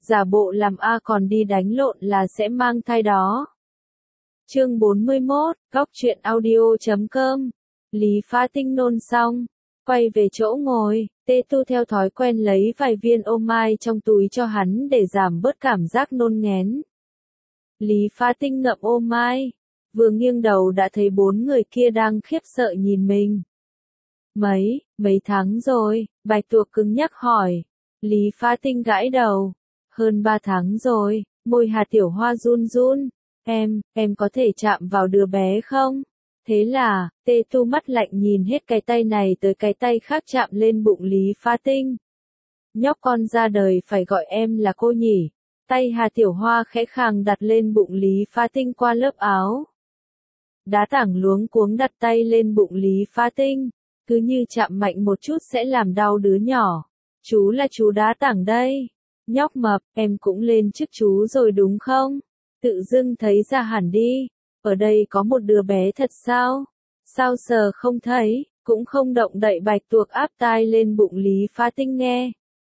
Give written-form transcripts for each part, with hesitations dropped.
giả bộ làm A còn đi đánh lộn là sẽ mang thai đó. Chương 41, góc truyện audio.com. Lý Phá Tinh nôn xong, quay về chỗ ngồi, Tê Tu theo thói quen lấy vài viên ô mai trong túi cho hắn để giảm bớt cảm giác nôn nghén. Lý Phá Tinh ngậm ô mai, vừa nghiêng đầu đã thấy 4 người kia đang khiếp sợ nhìn mình. Mấy tháng rồi, Bạch Tuộc cứng nhắc hỏi. Lý Phá Tinh gãi đầu. Hơn 3 tháng rồi, môi Hà Tiểu Hoa run run. Em có thể chạm vào đứa bé không? Thế là, Tê Tu mắt lạnh nhìn hết cái tay này tới cái tay khác chạm lên bụng Lý Phá Tinh. Nhóc con ra đời phải gọi em là cô nhỉ? Tay Hà Tiểu Hoa khẽ khàng đặt lên bụng Lý Phá Tinh qua lớp áo. Đá Tảng luống cuống đặt tay lên bụng Lý Phá Tinh, cứ như chạm mạnh một chút sẽ làm đau đứa nhỏ. Chú là chú Đá Tảng đây. Nhóc mập, em cũng lên chức chú rồi đúng không? Tự dưng thấy ra hẳn đi. Ở đây có một đứa bé thật sao? Sao sờ không thấy, cũng không động đậy. Bạch Tuộc áp tai lên bụng Lý Phá Tinh nghe.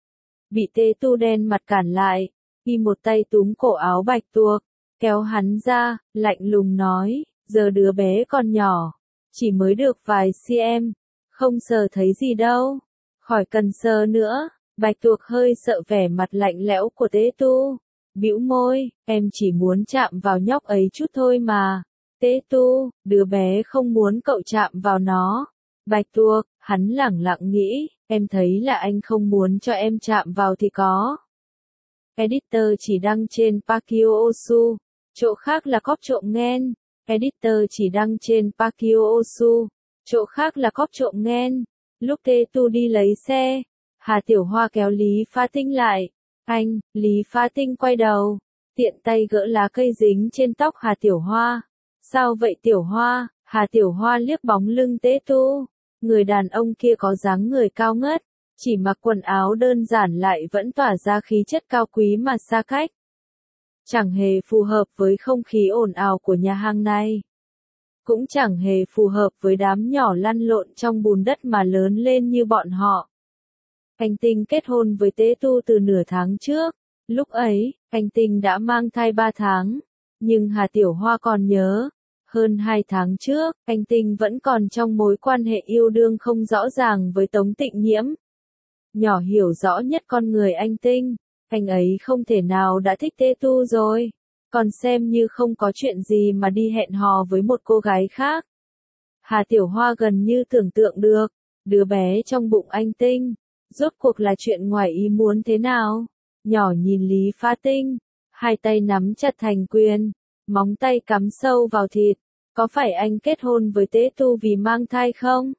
Bị Tê Tu đen mặt cản lại, y một tay túm cổ áo Bạch Tuộc, kéo hắn ra, lạnh lùng nói, giờ đứa bé còn nhỏ, chỉ mới được vài cm, không sờ thấy gì đâu, khỏi cần sờ nữa. Bạch Tuộc hơi sợ vẻ mặt lạnh lẽo của Tê Tu, bĩu môi, em chỉ muốn chạm vào nhóc ấy chút thôi mà. Tê Tu, đứa bé không muốn cậu chạm vào nó. Bạch Tuộc, hắn lẳng lặng nghĩ, em thấy là anh không muốn cho em chạm vào thì có. Editor chỉ đăng trên Pakio Osu, chỗ khác là cóp trộm nghen. Editor chỉ đăng trên Pakio Osu, chỗ khác là cóp trộm nghen. Lúc Tê Tu đi lấy xe, Hà Tiểu Hoa kéo Lý Phá Tinh lại. Anh, Lý Phá Tinh quay đầu, tiện tay gỡ lá cây dính trên tóc Hà Tiểu Hoa. Sao vậy Tiểu Hoa? Hà Tiểu Hoa liếc bóng lưng Tê Tu. Người đàn ông kia có dáng người cao ngất, chỉ mặc quần áo đơn giản lại vẫn tỏa ra khí chất cao quý mà xa cách. Chẳng hề phù hợp với không khí ồn ào của nhà hàng này. Cũng chẳng hề phù hợp với đám nhỏ lăn lộn trong bùn đất mà lớn lên như bọn họ. Anh Tinh kết hôn với Tê Tu từ nửa tháng trước. Lúc ấy, anh Tinh đã mang thai 3 tháng. Nhưng Hà Tiểu Hoa còn nhớ. Hơn 2 tháng trước, anh Tinh vẫn còn trong mối quan hệ yêu đương không rõ ràng với Tống Tịnh Nhiễm. Nhỏ hiểu rõ nhất con người anh Tinh. Anh ấy không thể nào đã thích Tê Tu rồi. Còn xem như không có chuyện gì mà đi hẹn hò với một cô gái khác. Hà Tiểu Hoa gần như tưởng tượng được. Đứa bé trong bụng anh Tinh. Rốt cuộc là chuyện ngoài ý muốn thế nào? Nhỏ nhìn Lý Phá Tinh, hai tay nắm chặt thành quyền, móng tay cắm sâu vào thịt. Có phải anh kết hôn với Tê Tu vì mang thai không?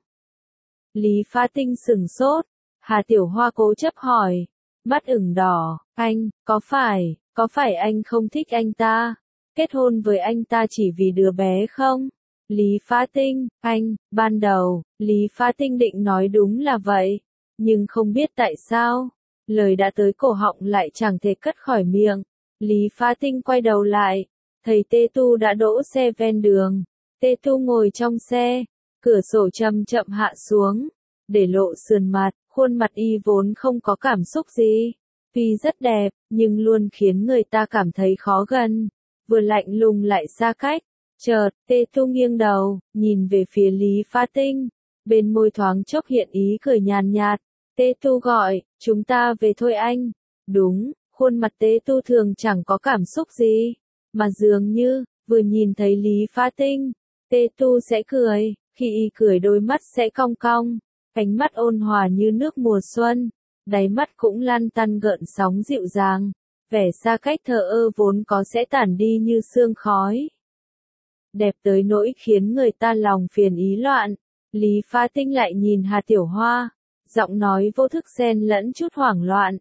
Lý Phá Tinh sửng sốt. Hà Tiểu Hoa cố chấp hỏi, mắt ửng đỏ, có phải anh không thích anh ta? Kết hôn với anh ta chỉ vì đứa bé không? Lý Phá Tinh, ban đầu, Lý Phá Tinh định nói đúng là vậy. Nhưng không biết tại sao, lời đã tới cổ họng lại chẳng thể cất khỏi miệng. Lý Phá Tinh quay đầu lại, thấy Tê Tu đã đỗ xe ven đường. Tê Tu ngồi trong xe, cửa sổ chậm chậm hạ xuống, để lộ sườn mặt, khuôn mặt y vốn không có cảm xúc gì. Tuy rất đẹp, nhưng luôn khiến người ta cảm thấy khó gần, vừa lạnh lùng lại xa cách. Chợt, Tê Tu nghiêng đầu, nhìn về phía Lý Phá Tinh, bên môi thoáng chốc hiện ý cười nhàn nhạt. Tê Tu gọi, chúng ta về thôi anh. Đúng, khuôn mặt Tê Tu thường chẳng có cảm xúc gì, mà dường như, vừa nhìn thấy Lý Phá Tinh, Tê Tu sẽ cười, khi y cười đôi mắt sẽ cong cong, ánh mắt ôn hòa như nước mùa xuân, đáy mắt cũng lăn tăn gợn sóng dịu dàng, vẻ xa cách thờ ơ vốn có sẽ tản đi như sương khói. Đẹp tới nỗi khiến người ta lòng phiền ý loạn. Lý Phá Tinh lại nhìn Hà Tiểu Hoa, giọng nói vô thức xen lẫn chút hoảng loạn.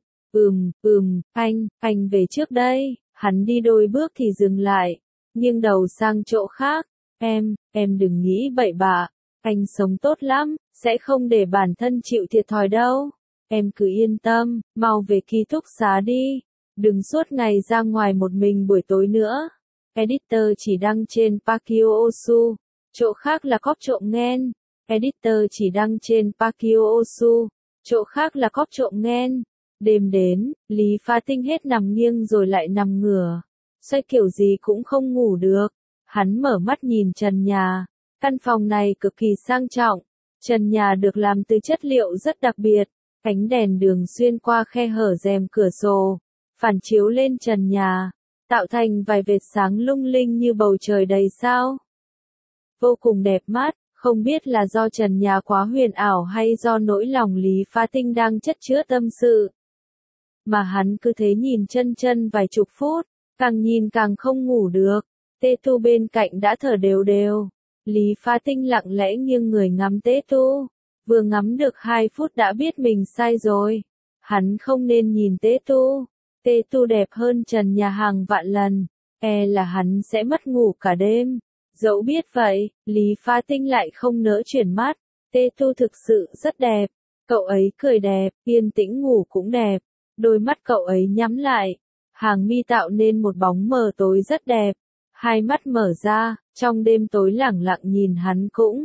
Anh về trước đây. Hắn đi đôi bước thì dừng lại, nghiêng đầu sang chỗ khác. Em đừng nghĩ bậy bạ. Anh sống tốt lắm, sẽ không để bản thân chịu thiệt thòi đâu. Em cứ yên tâm, mau về ký túc xá đi. Đừng suốt ngày ra ngoài một mình buổi tối nữa. Editor chỉ đăng trên Pakio Osu, chỗ khác là cóp trộm nghen. Editor chỉ đăng trên Pakio Osu, chỗ khác là cóp trộm nghen. Đêm đến, Lý Phá Tinh hết nằm nghiêng rồi lại nằm ngửa. Xoay kiểu gì cũng không ngủ được. Hắn mở mắt nhìn trần nhà. Căn phòng này cực kỳ sang trọng. Trần nhà được làm từ chất liệu rất đặc biệt. Ánh đèn đường xuyên qua khe hở rèm cửa sổ, phản chiếu lên trần nhà, tạo thành vài vệt sáng lung linh như bầu trời đầy sao. Vô cùng đẹp mắt, không biết là do trần nhà quá huyền ảo hay do nỗi lòng Lý Phá Tinh đang chất chứa tâm sự. Mà hắn cứ thế nhìn chân chân vài chục phút, càng nhìn càng không ngủ được. Tê Tu bên cạnh đã thở đều đều. Lý Phá Tinh lặng lẽ nghiêng người ngắm Tê Tu. Vừa ngắm được 2 phút đã biết mình sai rồi. Hắn không nên nhìn Tê Tu. Tê Tu đẹp hơn trần nhà hàng vạn lần. Là hắn sẽ mất ngủ cả đêm. Dẫu biết vậy, Lý Phá Tinh lại không nỡ chuyển mắt. Tê Tu thực sự rất đẹp. Cậu ấy cười đẹp, yên tĩnh ngủ cũng đẹp. Đôi mắt cậu ấy nhắm lại. Hàng mi tạo nên một bóng mờ tối rất đẹp. Hai mắt mở ra, trong đêm tối lẳng lặng nhìn hắn cũng.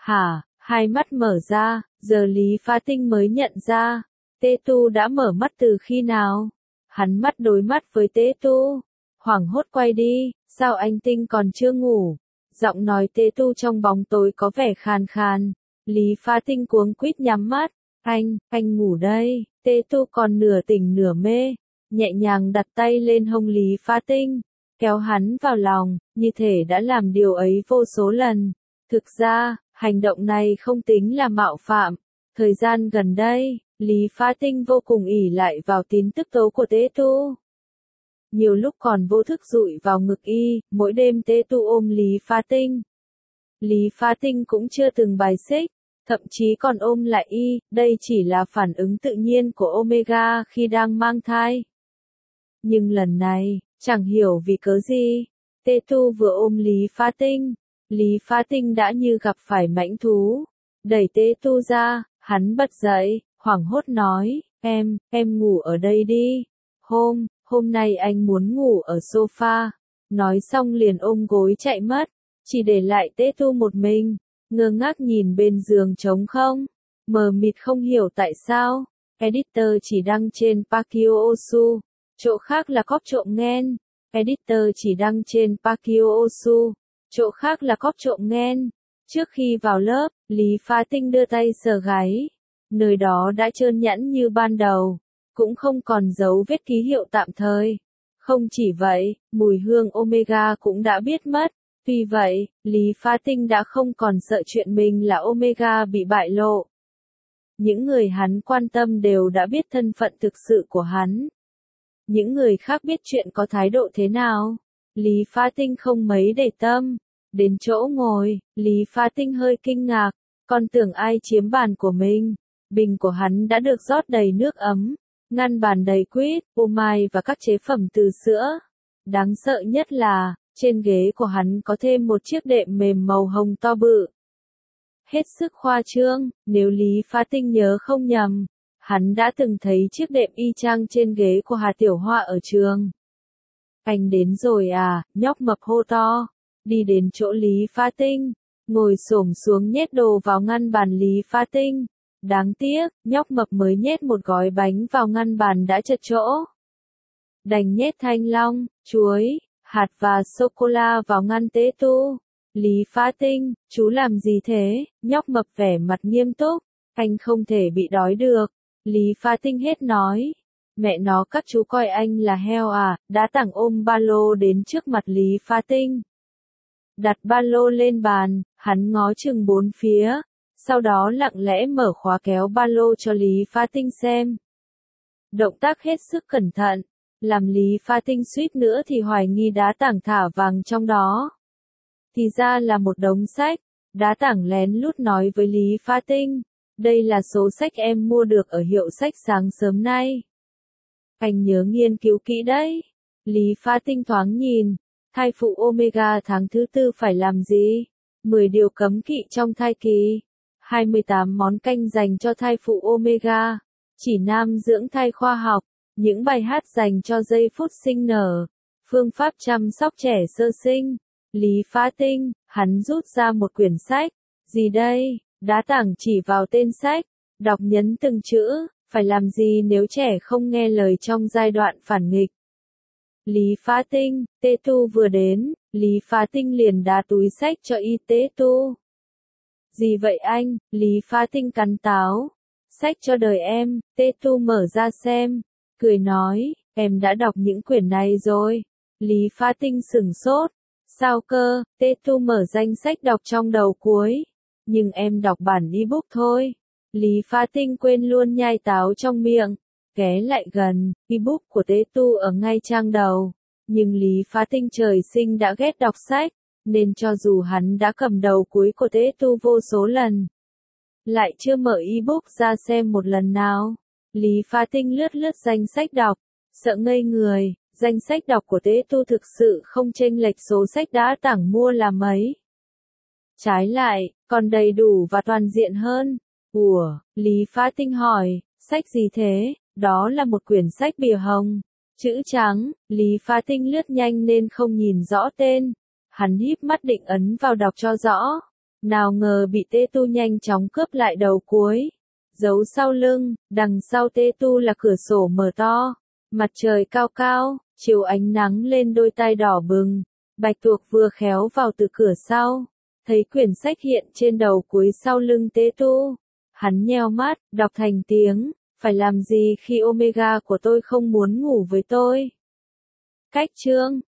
Hai mắt mở ra, giờ Lý Phá Tinh mới nhận ra. Tê Tu đã mở mắt từ khi nào? Hắn mắt đối mắt với Tê Tu. Hoảng hốt quay đi, sao anh Tinh còn chưa ngủ? Giọng nói Tê Tu trong bóng tối có vẻ khàn khàn. Lý Phá Tinh cuống quýt nhắm mắt. Anh ngủ đây. Tê Tu còn nửa tỉnh nửa mê. Nhẹ nhàng đặt tay lên hông Lý Phá Tinh. Kéo hắn vào lòng, như thể đã làm điều ấy vô số lần. Thực ra, hành động này không tính là mạo phạm. Thời gian gần đây, Lý Phá Tinh vô cùng ỷ lại vào tín tức tố của Tê Tu. Nhiều lúc còn vô thức dụi vào ngực y, mỗi đêm Tê Tu ôm Lý Phá Tinh. Lý Phá Tinh cũng chưa từng bài xích, thậm chí còn ôm lại y, đây chỉ là phản ứng tự nhiên của Omega khi đang mang thai. Nhưng lần này, chẳng hiểu vì cớ gì, Tê Tu vừa ôm Lý Phá Tinh, Lý Phá Tinh đã như gặp phải mãnh thú. Đẩy Tê Tu ra, hắn bật dậy, hoảng hốt nói, em ngủ ở đây đi. Hôm nay anh muốn ngủ ở sofa. Nói xong liền ôm gối chạy mất, chỉ để lại Tê Tu một mình, ngơ ngác nhìn bên giường trống không, mờ mịt không hiểu tại sao. Editor chỉ đăng trên Pakio Osu, chỗ khác là cóp trộm nghen. Editor chỉ đăng trên Pakio Osu, chỗ khác là cóp trộm nghen. Trước khi vào lớp, Lý Phá Tinh đưa tay sờ gáy. Nơi đó đã trơn nhẵn như ban đầu, cũng không còn dấu vết ký hiệu tạm thời. Không chỉ vậy, mùi hương Omega cũng đã biết mất. Vì vậy, Lý Phá Tinh đã không còn sợ chuyện mình là Omega bị bại lộ. Những người hắn quan tâm đều đã biết thân phận thực sự của hắn. Những người khác biết chuyện có thái độ thế nào. Lý Phá Tinh không mấy để tâm. Đến chỗ ngồi, Lý Phá Tinh hơi kinh ngạc, còn tưởng ai chiếm bàn của mình. Bình của hắn đã được rót đầy nước ấm, ngăn bàn đầy quýt, ô mai và các chế phẩm từ sữa. Đáng sợ nhất là, trên ghế của hắn có thêm một chiếc đệm mềm màu hồng to bự. Hết sức khoa trương, nếu Lý Phá Tinh nhớ không nhầm, hắn đã từng thấy chiếc đệm y chang trên ghế của Hà Tiểu Hoa ở trường. Anh đến rồi à, nhóc mập hô to, đi đến chỗ Lý Phá Tinh, ngồi xổm xuống nhét đồ vào ngăn bàn Lý Phá Tinh. Đáng tiếc, nhóc mập mới nhét một gói bánh vào ngăn bàn đã chật chỗ. Đành nhét thanh long, chuối, hạt và sô-cô-la vào ngăn Tê Tu. Lý Phá Tinh, chú làm gì thế? Nhóc mập vẻ mặt nghiêm túc. Anh không thể bị đói được. Lý Phá Tinh hết nói. Mẹ nó các chú coi anh là heo à, đã tảng ôm ba lô đến trước mặt Lý Phá Tinh. Đặt ba lô lên bàn, hắn ngó chừng bốn phía. Sau đó lặng lẽ mở khóa kéo ba lô cho Lý Phá Tinh xem. Động tác hết sức cẩn thận, làm Lý Phá Tinh suýt nữa thì hoài nghi đá tảng thả vàng trong đó. Thì ra là một đống sách. Đá tảng lén lút nói với Lý Phá Tinh, đây là số sách em mua được ở hiệu sách sáng sớm nay. Anh nhớ nghiên cứu kỹ đấy. Lý Phá Tinh thoáng nhìn, thai phụ Omega tháng thứ 4 phải làm gì? 10 điều cấm kỵ trong thai kỳ. 28 món canh dành cho thai phụ Omega. Chỉ nam dưỡng thai khoa học. Những bài hát dành cho giây phút sinh nở. Phương pháp chăm sóc trẻ sơ sinh. Lý Phá Tinh, hắn rút ra một quyển sách. Gì đây? Đá tảng chỉ vào tên sách. Đọc nhấn từng chữ. Phải làm gì nếu trẻ không nghe lời trong giai đoạn phản nghịch? Lý Phá Tinh, Tê Tu vừa đến, Lý Phá Tinh liền đá túi xách cho y Tê Tu. Gì vậy anh? Lý Phá Tinh cắn táo. Sách cho đời em, Tê Tu mở ra xem, cười nói, em đã đọc những quyển này rồi. Lý Phá Tinh sửng sốt. Sao cơ? Tê Tu mở danh sách đọc trong đầu cuối. Nhưng em đọc bản ebook thôi. Lý Phá Tinh quên luôn nhai táo trong miệng. Ghé lại gần, ebook của Tê Tu ở ngay trang đầu. Nhưng Lý Phá Tinh trời sinh đã ghét đọc sách, nên cho dù hắn đã cầm đầu cuối của Tê Tu vô số lần, lại chưa mở ebook ra xem một lần nào. Lý Phá Tinh lướt lướt danh sách đọc, sợ ngây người, danh sách đọc của Tê Tu thực sự không chênh lệch số sách đã tảng mua là mấy. Trái lại, còn đầy đủ và toàn diện hơn. Ủa, Lý Phá Tinh hỏi, sách gì thế? Đó là một quyển sách bìa hồng, chữ trắng. Lý Phá Tinh lướt nhanh nên không nhìn rõ tên. Hắn híp mắt định ấn vào đọc cho rõ. Nào ngờ bị Tê Tu nhanh chóng cướp lại đầu cuối. Giấu sau lưng, đằng sau Tê Tu là cửa sổ mở to. Mặt trời cao cao, chiếu ánh nắng lên đôi tai đỏ bừng. Bạch Tuộc vừa khéo vào từ cửa sau. Thấy quyển sách hiện trên đầu cuối sau lưng Tê Tu. Hắn nheo mắt, đọc thành tiếng. Phải làm gì khi Omega của tôi không muốn ngủ với tôi? Cách chương